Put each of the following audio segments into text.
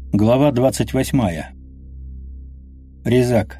Глава 28. Резак.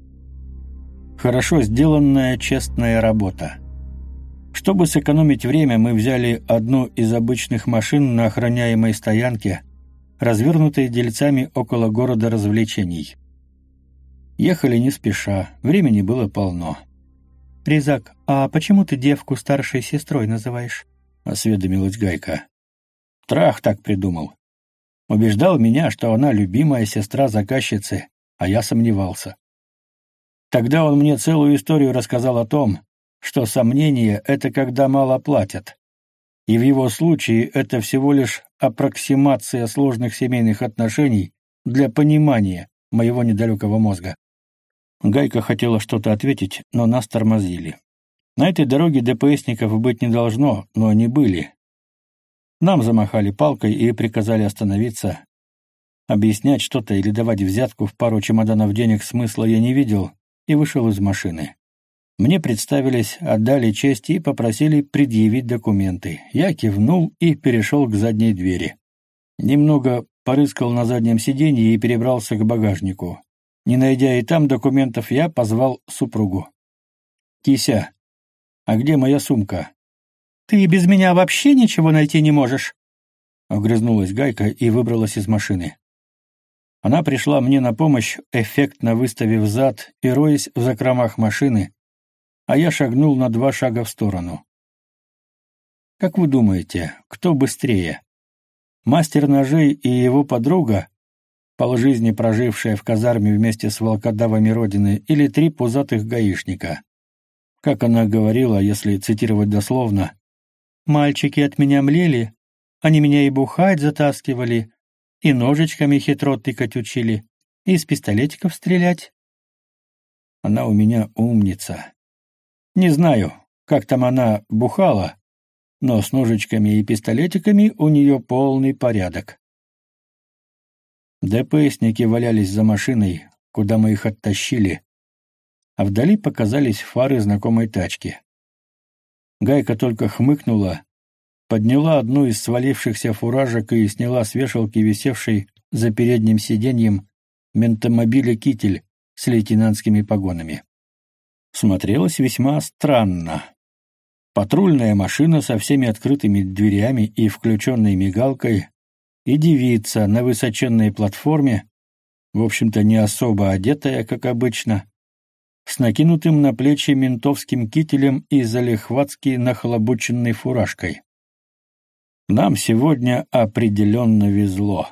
Хорошо сделанная, честная работа. Чтобы сэкономить время, мы взяли одну из обычных машин на охраняемой стоянке, развернутой дельцами около города развлечений. Ехали не спеша, времени было полно. «Резак, а почему ты девку старшей сестрой называешь?» — осведомилась Гайка. Трах так придумал. Убеждал меня, что она любимая сестра заказчицы, а я сомневался. Тогда он мне целую историю рассказал о том, что сомнение — это когда мало платят. И в его случае это всего лишь аппроксимация сложных семейных отношений для понимания моего недалекого мозга. Гайка хотела что-то ответить, но нас тормозили. На этой дороге ДПСников быть не должно, но они были. Нам замахали палкой и приказали остановиться. Объяснять что-то или давать взятку в пару чемоданов денег смысла я не видел и вышел из машины. Мне представились, отдали честь и попросили предъявить документы. Я кивнул и перешел к задней двери. Немного порыскал на заднем сиденье и перебрался к багажнику. Не найдя и там документов, я позвал супругу. «Кися, а где моя сумка?» «Ты без меня вообще ничего найти не можешь?» Огрызнулась Гайка и выбралась из машины. Она пришла мне на помощь, эффектно выставив зад и роясь в закромах машины, а я шагнул на 2 шага в сторону. Как вы думаете, кто быстрее? Мастер ножей и его подруга, полжизни прожившая в казарме вместе с волкодавами Родины, или 3 пузатых гаишника? Как она говорила, если цитировать дословно: «Мальчики от меня млели, они меня и бухать затаскивали, и ножичками хитро тыкать учили, и из пистолетиков стрелять». Она у меня умница. Не знаю, как там она бухала, но с ножичками и пистолетиками у нее полный порядок. ДПСники валялись за машиной, куда мы их оттащили, а вдали показались фары знакомой тачки. Гайка только хмыкнула, подняла одну из свалившихся фуражек и сняла с вешалки, висевшей за передним сиденьем, ментомобиля китель с лейтенантскими погонами. Смотрелось весьма странно. Патрульная машина со всеми открытыми дверями и включенной мигалкой, и девица на высоченной платформе, в общем-то не особо одетая, как обычно, с накинутым на плечи ментовским кителем и залихватски нахлобученной фуражкой. Нам сегодня определенно везло.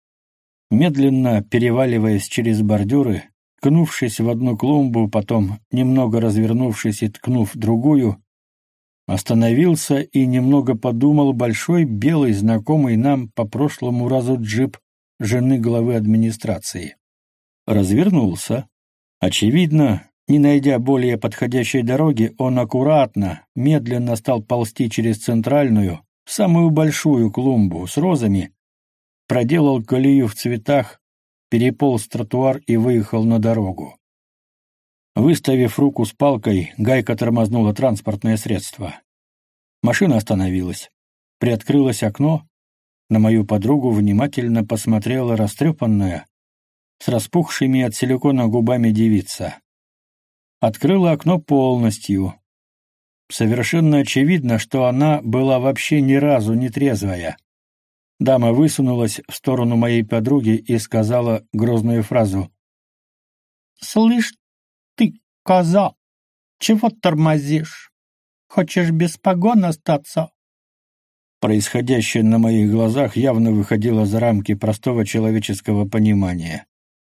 Медленно переваливаясь через бордюры, ткнувшись в одну клумбу, потом, немного развернувшись и ткнув в другую, остановился и немного подумал большой белый, знакомый нам по прошлому разу джип жены главы администрации. Развернулся. Очевидно, не найдя более подходящей дороги, он аккуратно, медленно стал ползти через центральную, самую большую клумбу с розами, проделал колею в цветах, переполз тротуар и выехал на дорогу. Выставив руку с палкой, Гайка тормознула транспортное средство. Машина остановилась. Приоткрылось окно. На мою подругу внимательно посмотрела растрепанная, с распухшими от силикона губами девица. Открыла окно полностью. Совершенно очевидно, что она была вообще ни разу не трезвая. Дама высунулась в сторону моей подруги и сказала грозную фразу: «Слышь, ты, коза, чего тормозишь? Хочешь без погон остаться?» Происходящее на моих глазах явно выходило за рамки простого человеческого понимания.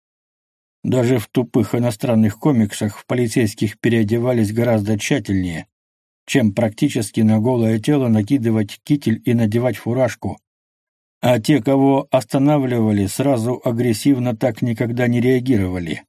Даже в тупых иностранных комиксах в полицейских переодевались гораздо тщательнее, чем практически на голое тело накидывать китель и надевать фуражку. А те, кого останавливали, сразу агрессивно так никогда не реагировали.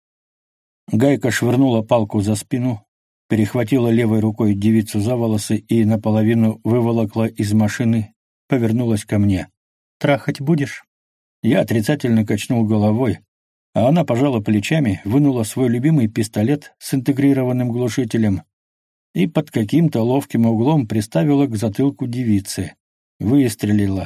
Гайка швырнула палку за спину, перехватила левой рукой девицу за волосы и наполовину выволокла из машины, повернулась ко мне. «Трахать будешь?» Я отрицательно качнул головой, а она пожала плечами, вынула свой любимый пистолет с интегрированным глушителем и под каким-то ловким углом приставила к затылку девицы. Выстрелила.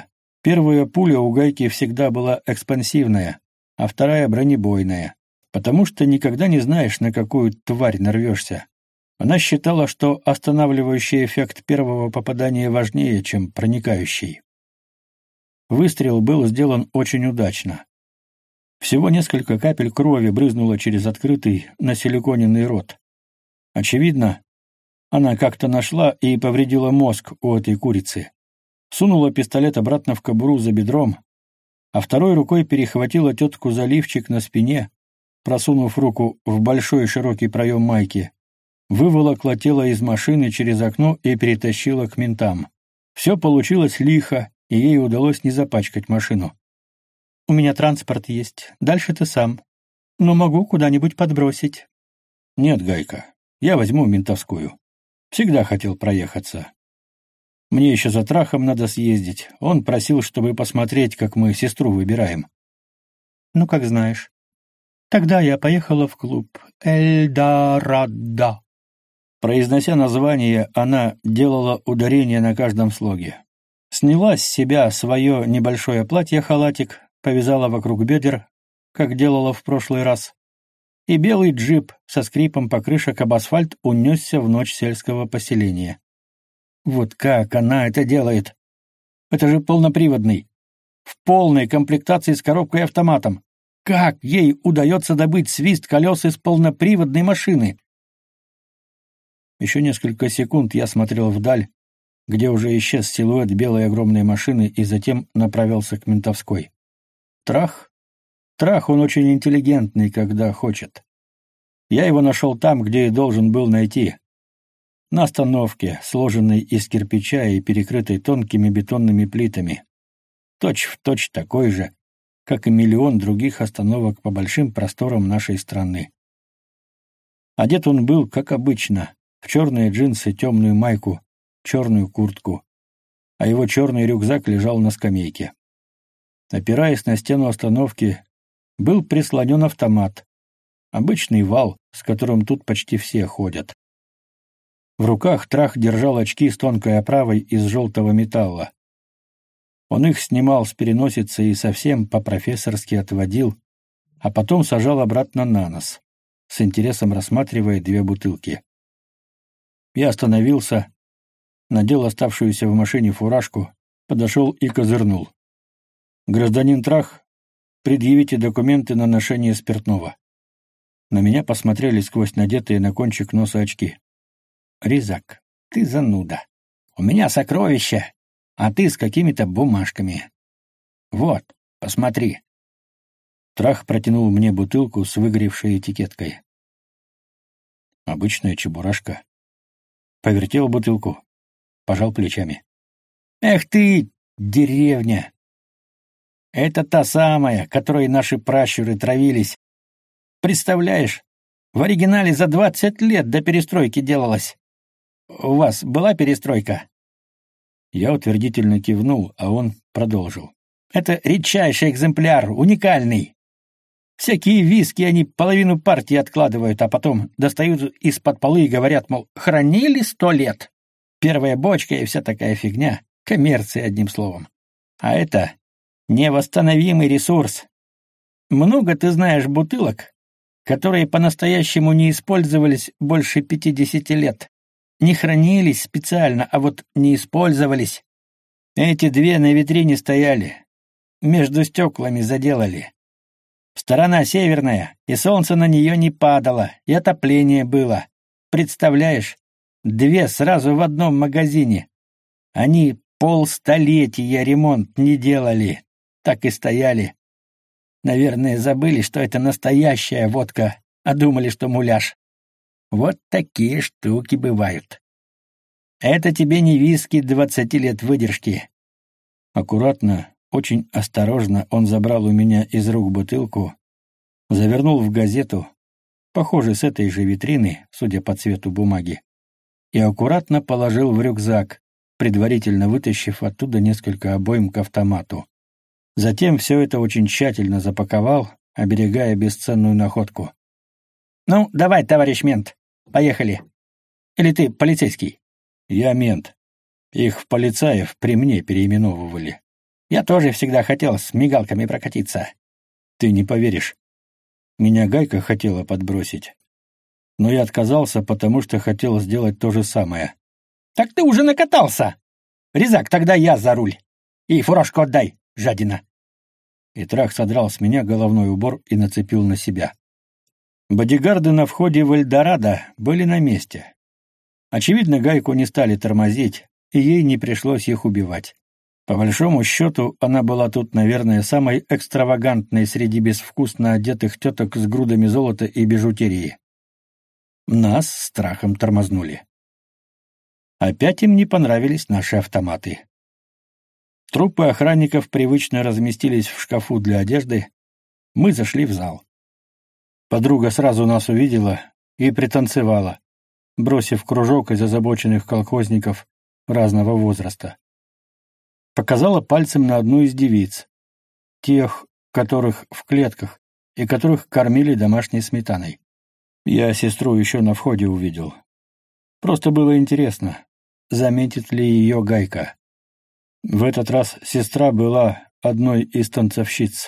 Первая пуля у Гайки всегда была экспансивная, а вторая бронебойная, потому что никогда не знаешь, на какую тварь нарвешься. Она считала, что останавливающий эффект первого попадания важнее, чем проникающий. Выстрел был сделан очень удачно. Всего несколько капель крови брызнуло через открытый насиликоненный рот. Очевидно, она как-то нашла и повредила мозг у этой курицы. Сунула пистолет обратно в кобуру за бедром, а второй рукой перехватила тетку за лифчик на спине, просунув руку в большой широкий проем майки, выволокла тело из машины через окно и перетащила к ментам. Все получилось лихо, и ей удалось не запачкать машину. «У меня транспорт есть, дальше ты сам. Но могу куда-нибудь подбросить». «Нет, Гайка, я возьму ментовскую. Всегда хотел проехаться. Мне еще за Трахом надо съездить. Он просил, чтобы посмотреть, как мы сестру выбираем». «Ну, как знаешь. Тогда я поехала в клуб Эльдорадо». Произнося название, она делала ударение на каждом слоге. Сняла с себя свое небольшое платье-халатик, повязала вокруг бедер, как делала в прошлый раз, и белый джип со скрипом покрышек об асфальт унесся в ночь сельского поселения. Вот как она это делает? Это же полноприводный, в полной комплектации с коробкой и автоматом. Как ей удается добыть свист колес из полноприводной машины? Еще несколько секунд я смотрел вдаль, где уже исчез силуэт белой огромной машины, и затем направился к ментовской. Трах, он очень интеллигентный, когда хочет. Я его нашел там, где и должен был найти. На остановке, сложенной из кирпича и перекрытой тонкими бетонными плитами. Точь-в-точь такой же, как и миллион других остановок по большим просторам нашей страны. Одет он был, как обычно, в черные джинсы, темную майку, черную куртку, а его черный рюкзак лежал на скамейке. Опираясь на стену остановки, был прислонен автомат, обычный вал, с которым тут почти все ходят. В руках Трах держал очки с тонкой оправой из желтого металла. Он их снимал с переносицы и совсем по-профессорски отводил, а потом сажал обратно на нос, с интересом рассматривая две бутылки. Я остановился, надел оставшуюся в машине фуражку, подошел и козырнул. «Гражданин Трах, предъявите документы на ношение спиртного». На меня посмотрели сквозь надетые на кончик носа очки. «Резак, ты зануда. У меня сокровища, а ты с какими-то бумажками. Вот, посмотри». Трах протянул мне бутылку с выгоревшей этикеткой. Обычная чебурашка. Повертел бутылку, пожал плечами. «Эх ты, деревня! Это та самая, которой наши пращуры травились. Представляешь, в оригинале за 20 лет до перестройки делалось. У вас была перестройка?» Я утвердительно кивнул, а он продолжил. «Это редчайший экземпляр, уникальный. Всякие виски они половину партии откладывают, а потом достают из-под полы и говорят, мол, хранили 100 лет. Первая бочка и вся такая фигня. Коммерция, одним словом. А это невосстановимый ресурс. Много ты знаешь бутылок, которые по-настоящему не использовались больше 50 лет. Не хранились специально, а вот не использовались. Эти две на витрине стояли. Между стеклами заделали. Сторона северная, и солнце на нее не падало, и отопление было. Представляешь, две сразу в одном магазине. Они полстолетия ремонт не делали, так и стояли. Наверное, забыли, что это настоящая водка, а думали, что муляж. Вот такие штуки бывают. Это тебе не виски 20 лет выдержки». Аккуратно, очень осторожно он забрал у меня из рук бутылку, завернул в газету, похожий с этой же витрины, судя по цвету бумаги, и аккуратно положил в рюкзак, предварительно вытащив оттуда несколько обойм к автомату. Затем все это очень тщательно запаковал, оберегая бесценную находку. «Ну, давай, товарищ мент, поехали. Или ты полицейский?» «Я мент. Их в полицаев при мне переименовывали». Я тоже всегда хотел с мигалками прокатиться. Ты не поверишь. Меня Гайка хотела подбросить. Но я отказался, потому что хотел сделать то же самое. Так ты уже накатался! Резак, тогда я за руль. И фуражку отдай, жадина. И Трах содрал с меня головной убор и нацепил на себя. Бодигарды на входе в Эльдорадо были на месте. Очевидно, Гайку не стали тормозить, и ей не пришлось их убивать. По большому счету, она была тут, наверное, самой экстравагантной среди безвкусно одетых теток с грудами золота и бижутерии. Нас страхом тормознули. Опять им не понравились наши автоматы. Трупы охранников привычно разместились в шкафу для одежды. Мы зашли в зал. Подруга сразу нас увидела и пританцевала, бросив кружок из озабоченных колхозников разного возраста. Показала пальцем на одну из девиц, тех, которых в клетках и которых кормили домашней сметаной. Я сестру еще на входе увидел. Просто было интересно, заметит ли ее Гайка. В этот раз сестра была одной из танцовщиц.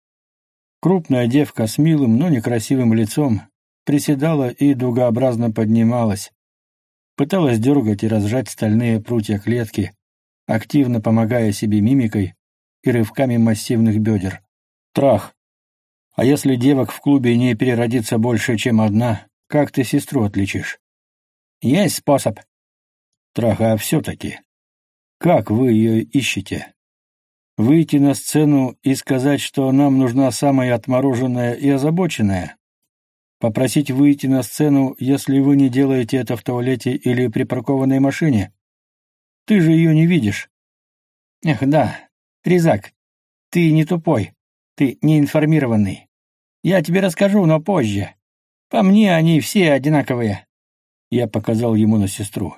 Крупная девка с милым, но некрасивым лицом приседала и дугообразно поднималась, пыталась дергать и разжать стальные прутья клетки, активно помогая себе мимикой и рывками массивных бедер. Трах. А если девок в клубе не переродится больше, чем одна, как ты сестру отличишь? Есть способ. Трах, а все-таки. Как вы ее ищете? Выйти на сцену и сказать, что нам нужна самая отмороженная и озабоченная? Попросить выйти на сцену, если вы не делаете это в туалете или припаркованной машине? Ты же ее не видишь. Эх, да, Резак, ты не тупой, ты неинформированный. Я тебе расскажу, но позже. По мне они все одинаковые. Я показал ему на сестру.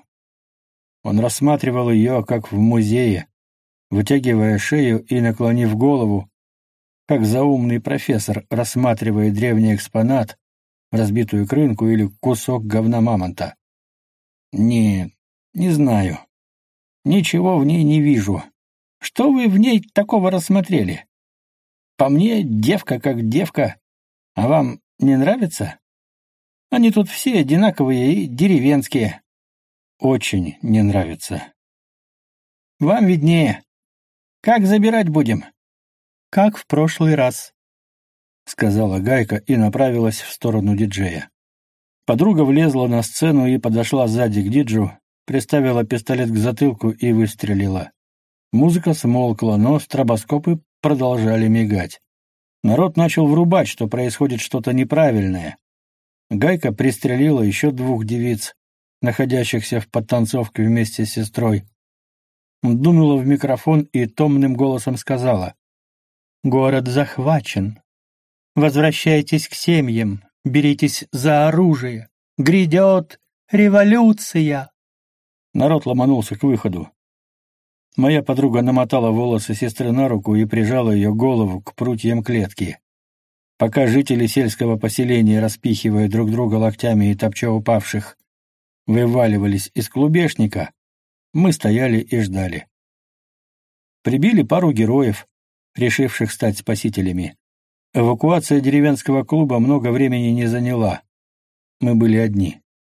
Он рассматривал ее, как в музее, вытягивая шею и наклонив голову, как заумный профессор рассматривает древний экспонат, разбитую крынку или кусок говна мамонта. Нет, не знаю. Ничего в ней не вижу. Что вы в ней такого рассмотрели? По мне, девка как девка. А вам не нравится? Они тут все одинаковые и деревенские. Очень не нравится. Вам виднее. Как забирать будем? Как в прошлый раз, сказала Гайка и направилась в сторону диджея. Подруга влезла на сцену и подошла сзади к диджу, приставила пистолет к затылку и выстрелила. Музыка смолкла, но стробоскопы продолжали мигать. Народ начал врубать, что происходит что-то неправильное. Гайка пристрелила еще 2 девиц, находящихся в подтанцовке вместе с сестрой. Дунула в микрофон и томным голосом сказала: «Город захвачен. Возвращайтесь к семьям, беритесь за оружие. Грядет революция!» Народ ломанулся к выходу. Моя подруга намотала волосы сестры на руку и прижала ее голову к прутьям клетки. Пока жители сельского поселения, распихивая друг друга локтями и топча упавших, вываливались из клубешника, мы стояли и ждали. Прибили пару героев, решивших стать спасителями. Эвакуация деревенского клуба много времени не заняла. Мы были одни.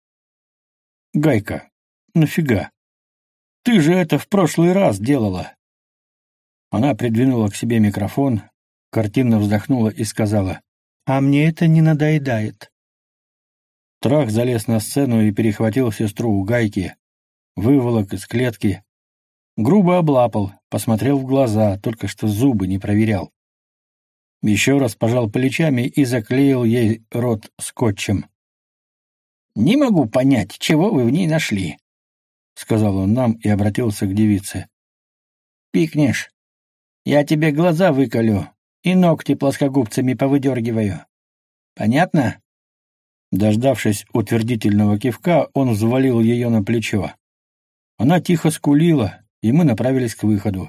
«Гайка, нафига? Ты же это в прошлый раз делала!» Она придвинула к себе микрофон, картинно вздохнула и сказала: «А мне это не надоедает». Трах залез на сцену и перехватил сестру у Гайки, выволок из клетки, грубо облапал, посмотрел в глаза, только что зубы не проверял. Еще раз пожал плечами и заклеил ей рот скотчем. «Не могу понять, чего вы в ней нашли», — сказал он нам и обратился к девице. «Пикнешь, я тебе глаза выколю и ногти плоскогубцами повыдергиваю. Понятно?» Дождавшись утвердительного кивка, он взвалил ее на плечо. Она тихо скулила, и мы направились к выходу.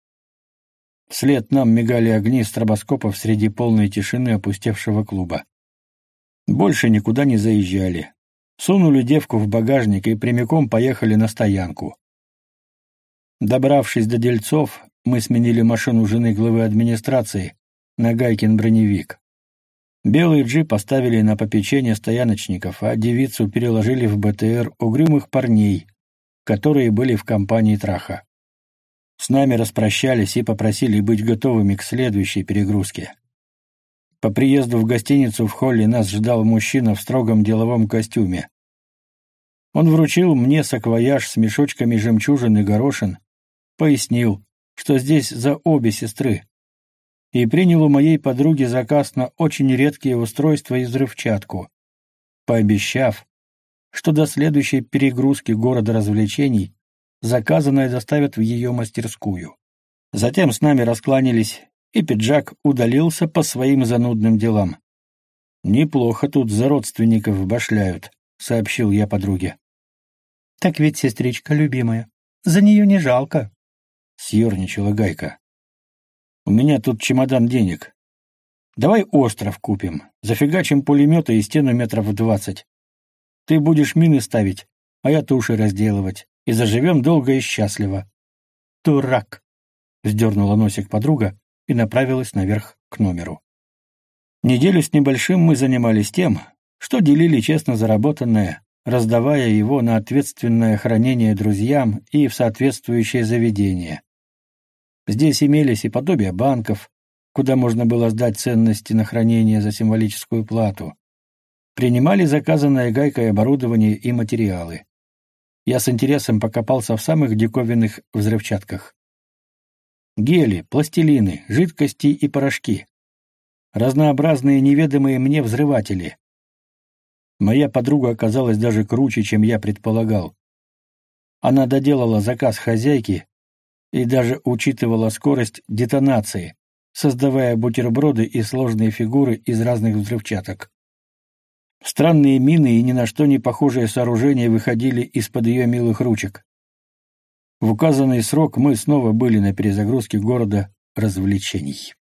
Вслед нам мигали огни стробоскопов среди полной тишины опустевшего клуба. Больше никуда не заезжали. Сунули девку в багажник и прямиком поехали на стоянку. Добравшись до дельцов, мы сменили машину жены главы администрации на Гайкин броневик. Белый джип оставили на попечение стояночников, а девицу переложили в БТР угрюмых парней, которые были в компании Траха. С нами распрощались и попросили быть готовыми к следующей перегрузке. По приезду в гостиницу в холле нас ждал мужчина в строгом деловом костюме. Он вручил мне саквояж с мешочками жемчужин и горошин, пояснил, что здесь за обе сестры, и принял у моей подруги заказ на очень редкие устройства и взрывчатку, пообещав, что до следующей перегрузки города развлечений заказанное доставят в ее мастерскую. Затем с нами раскланялись, и пиджак удалился по своим занудным делам. «Неплохо тут за родственников башляют», — сообщил я подруге. «Так ведь сестричка любимая. За нее не жалко», — съерничала Гайка. «У меня тут чемодан денег. Давай остров купим, зафигачим пулемета и стену метров 20. Ты будешь мины ставить, а я туши разделывать, и заживем долго и счастливо». «Дурак!» — вздернула носик подруга и направилась наверх к номеру. Неделю с небольшим мы занимались тем, что делили честно заработанное, раздавая его на ответственное хранение друзьям и в соответствующее заведение. Здесь имелись и подобия банков, куда можно было сдать ценности на хранение за символическую плату. Принимали заказанное Гайкой оборудование и материалы. Я с интересом покопался в самых диковинных взрывчатках. Гели, пластилины, жидкости и порошки. Разнообразные неведомые мне взрыватели. Моя подруга оказалась даже круче, чем я предполагал. Она доделала заказ хозяйки и даже учитывала скорость детонации, создавая бутерброды и сложные фигуры из разных взрывчаток. Странные мины и ни на что не похожие сооружения выходили из-под ее милых ручек. В указанный срок мы снова были на перезагрузке города развлечений.